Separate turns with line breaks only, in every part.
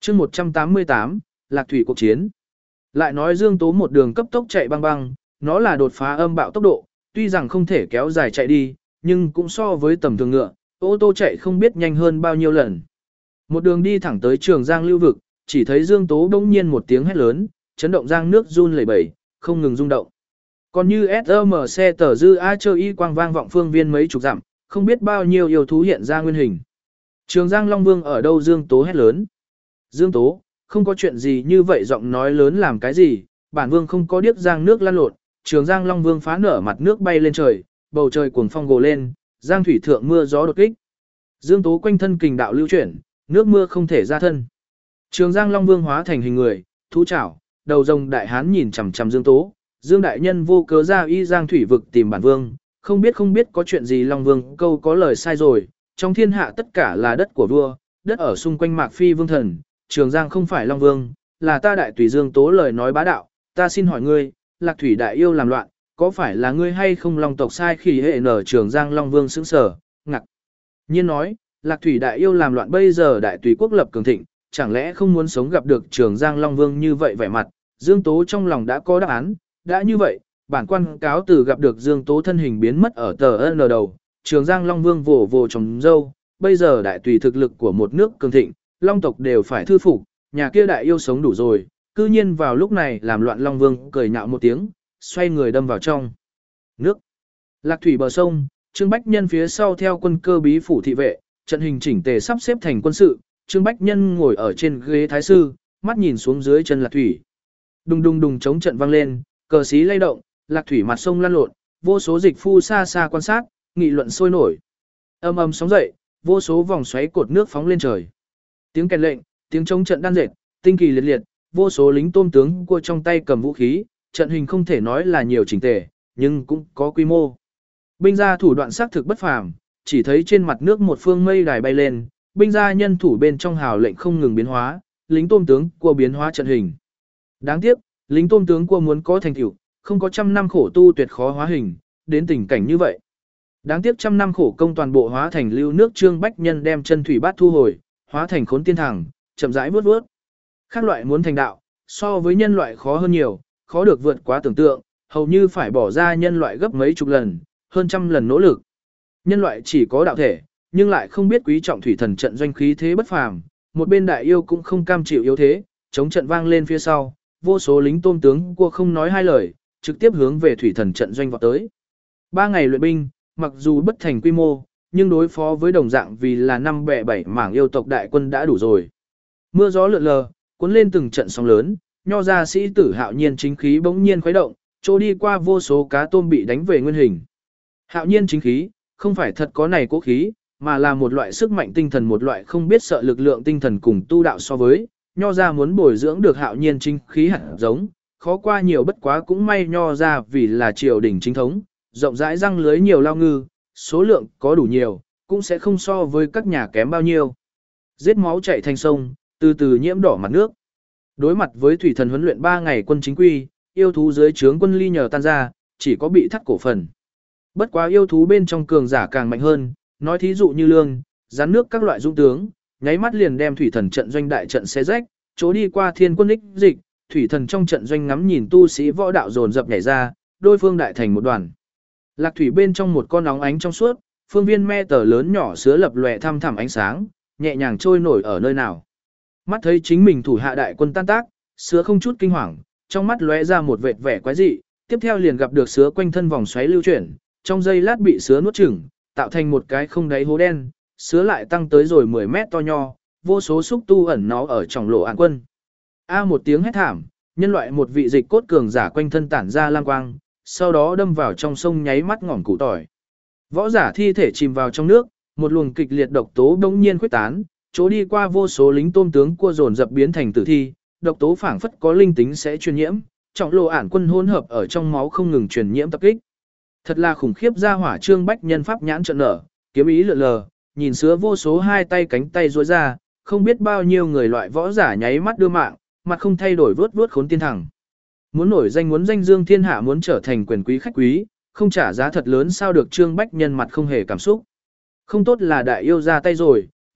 chương 188, Lạc Thủy cuộc chiến. Lại nói Dương Tố một đường cấp tốc chạy băng băng, nó là đột phá âm bạo tốc độ, tuy rằng không thể kéo dài chạy đi, nhưng cũng so với tầm thường ngựa, ô tô chạy không biết nhanh hơn bao nhiêu lần. Một đường đi thẳng tới Trường Giang lưu vực, chỉ thấy Dương Tố bỗng nhiên một tiếng hét lớn, chấn động giang nước run lẩy bẩy, không ngừng rung động. Còn như SM xe tờ dư a chơ y quang vang vọng phương viên mấy chục dặm, không biết bao nhiêu yêu thú hiện ra nguyên hình. Trường Giang Long Vương ở đâu? Dương Tố hét lớn. Dương Tố, không có chuyện gì như vậy, giọng nói lớn làm cái gì, bản vương không có điếc giang nước lăn lộn. Trường Giang Long Vương phá nở mặt nước bay lên trời, bầu trời cuồng phong gồ lên, giang thủy thượng mưa gió đột kích. Dương Tố quanh thân kình đạo lưu chuyển, nước mưa không thể ra thân. Trường Giang Long Vương hóa thành hình người, thú chảo, đầu rồng đại hán nhìn chằm chằm Dương Tố. Dương đại nhân vô cớ ra y giang thủy vực tìm bản vương, không biết có chuyện gì. Long Vương câu có lời sai rồi, trong thiên hạ tất cả là đất của vua, đất ở xung quanh Mạc Phi vương thần, Trường Giang không phải Long Vương, là ta đại tùy. Dương Tố lời nói bá đạo, ta xin hỏi ngươi, Lạc Thủy đại yêu làm loạn, có phải là ngươi hay không? Long tộc sai khỉ hệ nở. Trường Giang Long Vương sững sờ, ngạc nhiên nói, Lạc Thủy đại yêu làm loạn, bây giờ đại tùy quốc lập cường thịnh, chẳng lẽ không muốn sống gặp được Trường Giang Long Vương như vậy vẻ mặt? Dương Tố trong lòng đã có đáp án, đã như vậy, bản quan cáo từ. Gặp được Dương Tố thân hình biến mất ở tờ N đầu, Trường Giang Long Vương vồ vồ trồng dâu, bây giờ đại tùy thực lực của một nước cường thịnh, Long tộc đều phải thư phục, nhà kia đại yêu sống đủ rồi, cư nhiên vào lúc này làm loạn. Long Vương cười nhạo một tiếng, xoay người đâm vào trong nước. Lạc Thủy bờ sông, Trương Bách Nhân phía sau theo quân cơ bí phủ thị vệ, trận hình chỉnh tề sắp xếp thành quân sự. Trương Bách Nhân ngồi ở trên ghế thái sư, mắt nhìn xuống dưới chân Lạc Thủy. Đùng đùng đùng chống trận vang lên, cờ xí lay động, Lạc Thủy mặt sông lăn lộn, vô số dịch phu xa xa quan sát, nghị luận sôi nổi. Âm ầm sóng dậy, vô số vòng xoáy cột nước phóng lên trời. Tiếng kèn lệnh, tiếng chống trận đan dệt, tinh kỳ liệt liệt, vô số lính tôm tướng cua trong tay cầm vũ khí, trận hình không thể nói là nhiều chỉnh tề, nhưng cũng có quy mô. Binh gia thủ đoạn xác thực bất phàm, chỉ thấy trên mặt nước một phương mây đài bay lên, binh gia nhân thủ bên trong hào lệnh không ngừng biến hóa, lính tôm tướng cua biến hóa trận hình. Đáng tiếc, lính tôm tướng cua muốn có thành tựu, không có trăm năm khổ tu tuyệt khó hóa hình, đến tình cảnh như vậy. Đáng tiếc trăm năm khổ công toàn bộ hóa thành lưu nước. Trương Bách Nhân đem chân thủy bát thu hồi, hóa thành khốn tiên thẳng, chậm rãi vuốt vuốt. Khác loại muốn thành đạo, so với nhân loại khó hơn nhiều, khó được vượt quá tưởng tượng, hầu như phải bỏ ra nhân loại gấp mấy chục lần, hơn trăm lần nỗ lực. Nhân loại chỉ có đạo thể, nhưng lại không biết quý trọng thủy thần trận doanh khí thế bất phàm, một bên đại yêu cũng không cam chịu yếu thế, chống trận vang lên phía sau, vô số lính tôm tướng cua không nói hai lời, trực tiếp hướng về thủy thần trận doanh vọt tới. 3 ngày luyện binh, mặc dù bất thành quy mô, nhưng đối phó với đồng dạng vì là 5 bè 7 mảng yêu tộc đại quân đã đủ rồi. Mưa gió lượn lờ, cuốn lên từng trận sóng lớn, nho ra sĩ tử Hạo Nhiên chính khí bỗng nhiên khuấy động, trôi đi qua vô số cá tôm bị đánh về nguyên hình. Hạo Nhiên chính khí, không phải thật có này cố khí, mà là một loại sức mạnh tinh thần, một loại không biết sợ lực lượng tinh thần. Cùng tu đạo so với, nho ra muốn bồi dưỡng được Hạo Nhiên chính khí hạt giống, khó qua nhiều. Bất quá cũng may nho ra vì là triều đình chính thống, rộng rãi răng lưới nhiều lao ngư, số lượng có đủ nhiều, cũng sẽ không so với các nhà kém bao nhiêu. Giết máu chảy thành sông, từ từ nhiễm đỏ mặt nước. Đối mặt với thủy thần huấn luyện 3 ngày quân chính quy, yêu thú dưới trướng quân ly nhờ tan ra, chỉ có bị thắt cổ phần. Bất quá yêu thú bên trong cường giả càng mạnh hơn, nói thí dụ như lương, rắn nước các loại dũng tướng, nháy mắt liền đem thủy thần trận doanh đại trận xé rách, chỗ đi qua thiên quân ích dịch, thủy thần trong trận doanh ngắm nhìn tu sĩ võ đạo dồn dập nhảy ra, đôi phương đại thành một đoàn. Lạc thủy bên trong một con óng ánh trong suốt, phương viên me tờ lớn nhỏ sứa lập lòe thăm thẳm ánh sáng, nhẹ nhàng trôi nổi ở nơi nào. Mắt thấy chính mình thủ hạ đại quân tan tác, sứa không chút kinh hoàng, trong mắt lóe ra một vệt vẻ quái dị, tiếp theo liền gặp được sứa quanh thân vòng xoáy lưu chuyển, trong giây lát bị sứa nuốt chửng, tạo thành một cái không đáy hố đen, sứa lại tăng tới rồi 10 mét to nho, vô số xúc tu ẩn nó ở trong lộ an quân. Một tiếng hét thảm, nhân loại một vị dịch cốt cường giả quanh thân tản ra lang quang, sau đó đâm vào trong sông nháy mắt ngỏm củ tỏi. Võ giả thi thể chìm vào trong nước, một luồng kịch liệt độc tố bỗng nhiên khuếch tán, chỗ đi qua vô số lính tôm tướng cua dồn dập biến thành tử thi, độc tố phảng phất có linh tính sẽ truyền nhiễm, trọng lộ ản quân hỗn hợp ở trong máu không ngừng truyền nhiễm tập kích. Thật là khủng khiếp. Ra hỏa Trương Bách Nhân pháp nhãn trợn nở, kiếm ý lượn lờ, nhìn sứa vô số hai tay cánh tay duỗi ra, không biết bao nhiêu người loại võ giả nháy mắt đưa mạng, mặt không thay đổi vớt vớt khốn tiên thẳng. Muốn nổi danh, muốn danh dương thiên hạ, muốn trở thành quyền quý khách quý, không trả giá thật lớn sao được. Trương Bách Nhân mặt không hề cảm xúc. Không tốt là đại yêu ra tay rồi,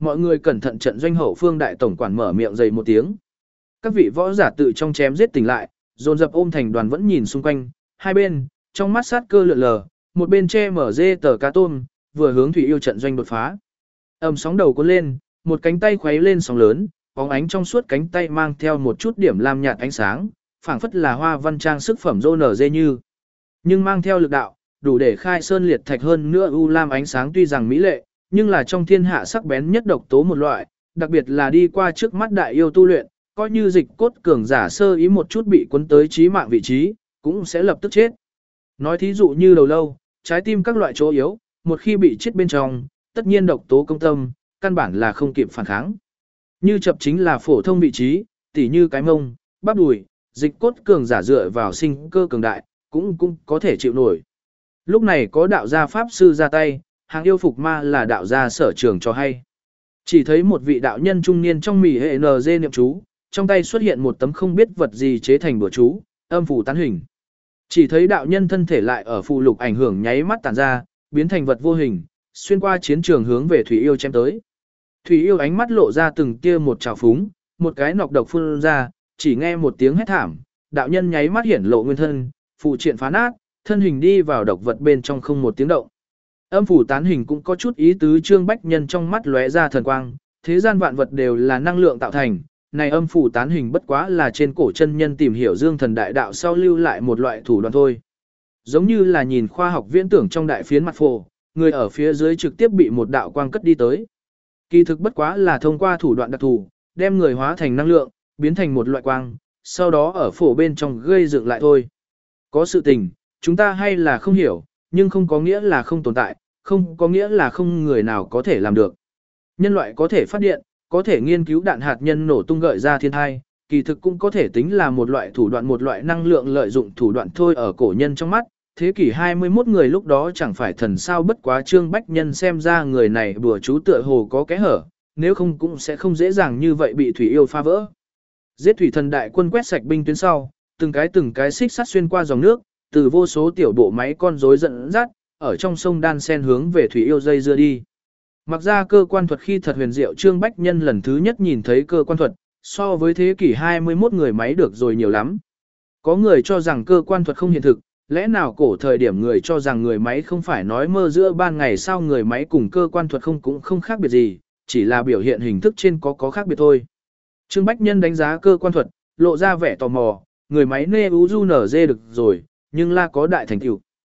mọi người cẩn thận trận doanh hậu phương đại tổng quản mở miệng dày một tiếng. Các vị võ giả tự trong chém giết tỉnh lại, dồn dập ôm thành đoàn vẫn nhìn xung quanh, hai bên, trong mắt sát cơ lượn lờ, một bên che mở dê tờ cá tôm, vừa hướng thủy yêu trận doanh đột phá. Sóng đầu cuốn lên, một cánh tay khuấy lên sóng lớn, bóng ánh trong suốt cánh tay mang theo một chút điểm lam nhạt ánh sáng, phảng phất là hoa văn trang sức phẩm rô nở dê như. Nhưng mang theo lực đạo, đủ để khai sơn liệt thạch hơn nữa u lam ánh sáng tuy rằng mỹ lệ, nhưng là trong thiên hạ sắc bén nhất độc tố một loại, đặc biệt là đi qua trước mắt đại yêu tu luyện, coi như dịch cốt cường giả sơ ý một chút bị cuốn tới chí mạng vị trí, cũng sẽ lập tức chết. Nói thí dụ như đầu lâu, trái tim các loại chỗ yếu, một khi bị chết bên trong, tất nhiên độc tố công tâm, căn bản là không kịp phản kháng. Như chập chính là phổ thông vị trí, tỉ như cái mông, bắp đùi, dịch cốt cường giả dựa vào sinh cơ cường đại, cũng có thể chịu nổi. Lúc này có đạo gia pháp sư ra tay, hàng yêu phục ma là đạo gia sở trường cho hay. Chỉ thấy một vị đạo nhân trung niên trong mỉ hệ NG niệm chú, trong tay xuất hiện một tấm không biết vật gì chế thành bùa chú, âm phủ tán hình. Chỉ thấy đạo nhân thân thể lại ở phù lục ảnh hưởng nháy mắt tản ra, biến thành vật vô hình, xuyên qua chiến trường hướng về Thủy Yêu chém tới. Thủy Yêu ánh mắt lộ ra từng tia một trào phúng, một cái nọc độc phun ra, chỉ nghe một tiếng hét thảm, đạo nhân nháy mắt hiển lộ nguyên thân, phụ triện phá nát, thân hình đi vào độc vật bên trong không một tiếng động. Âm phủ tán hình cũng có chút ý tứ, Trương Bách Nhân trong mắt lóe ra thần quang, thế gian vạn vật đều là năng lượng tạo thành, này âm phủ tán hình bất quá là trên cổ chân nhân tìm hiểu dương thần đại đạo sau lưu lại một loại thủ đoạn thôi. Giống như là nhìn khoa học viễn tưởng trong đại phiến mặt phổ, người ở phía dưới trực tiếp bị một đạo quang cất đi tới. Kỳ thực bất quá là thông qua thủ đoạn đặc thù, đem người hóa thành năng lượng, biến thành một loại quang, sau đó ở phổ bên trong gây dựng lại thôi. Có sự tình, chúng ta hay là không hiểu, nhưng không có nghĩa là không tồn tại, không có nghĩa là không người nào có thể làm được. Nhân loại có thể phát điện, có thể nghiên cứu đạn hạt nhân nổ tung gợi ra thiên thai, kỳ thực cũng có thể tính là một loại thủ đoạn, một loại năng lượng lợi dụng thủ đoạn thôi. Ở cổ nhân trong mắt, thế kỷ 21 người lúc đó chẳng phải thần sao, bất quá Trương Bách Nhân xem ra người này bùa chú tựa hồ có kẽ hở, nếu không cũng sẽ không dễ dàng như vậy bị Thủy Yêu phá vỡ. Giết thủy thần đại quân quét sạch binh tuyến sau, từng cái xích sắt xuyên qua dòng nước, từ vô số tiểu bộ máy con rối dẫn dắt, ở trong sông đan sen hướng về Thủy Yêu dây dưa đi. Mặc ra cơ quan thuật khi thật huyền diệu, Trương Bách Nhân lần thứ nhất nhìn thấy cơ quan thuật, so với thế kỷ 21 người máy được rồi nhiều lắm. Có người cho rằng cơ quan thuật không hiện thực, lẽ nào cổ thời điểm người cho rằng người máy không phải nói mơ giữa ban ngày, sao người máy cùng cơ quan thuật cũng không khác biệt gì, chỉ là biểu hiện hình thức trên có khác biệt thôi. Trương Bách Nhân đánh giá cơ quan thuật, lộ ra vẻ tò mò, người máy nê ú du nở dê được rồi, nhưng là có đại thành tựu.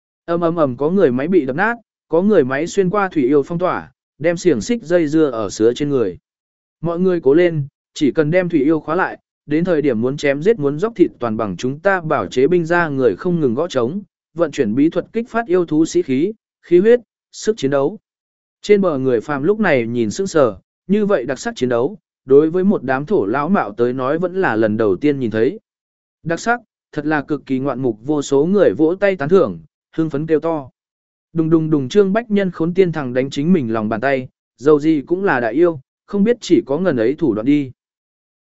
Ầm có người máy bị đập nát, có người máy xuyên qua Thủy Yêu phong tỏa, đem xiềng xích dây dưa ở sứa trên người. Mọi người cố lên, chỉ cần đem Thủy Yêu khóa lại, đến thời điểm muốn chém giết muốn dốc thịt toàn bằng chúng ta bảo chế binh ra người không ngừng gõ trống, vận chuyển bí thuật kích phát yêu thú sĩ khí, khí huyết, sức chiến đấu. Trên bờ người phàm lúc này nhìn sững sờ, như vậy đặc sắc chiến đấu, đối với một đám thổ lão mạo tới nói vẫn là lần đầu tiên nhìn thấy. Đặc sắc, thật là cực kỳ ngoạn mục, vô số người vỗ tay tán thưởng, hưng phấn kêu to. Đùng đùng đùng, Trương Bách Nhân khốn tiên thằng đánh chính mình lòng bàn tay, dầu gì cũng là đại yêu, không biết chỉ có ngần ấy thủ đoạn đi.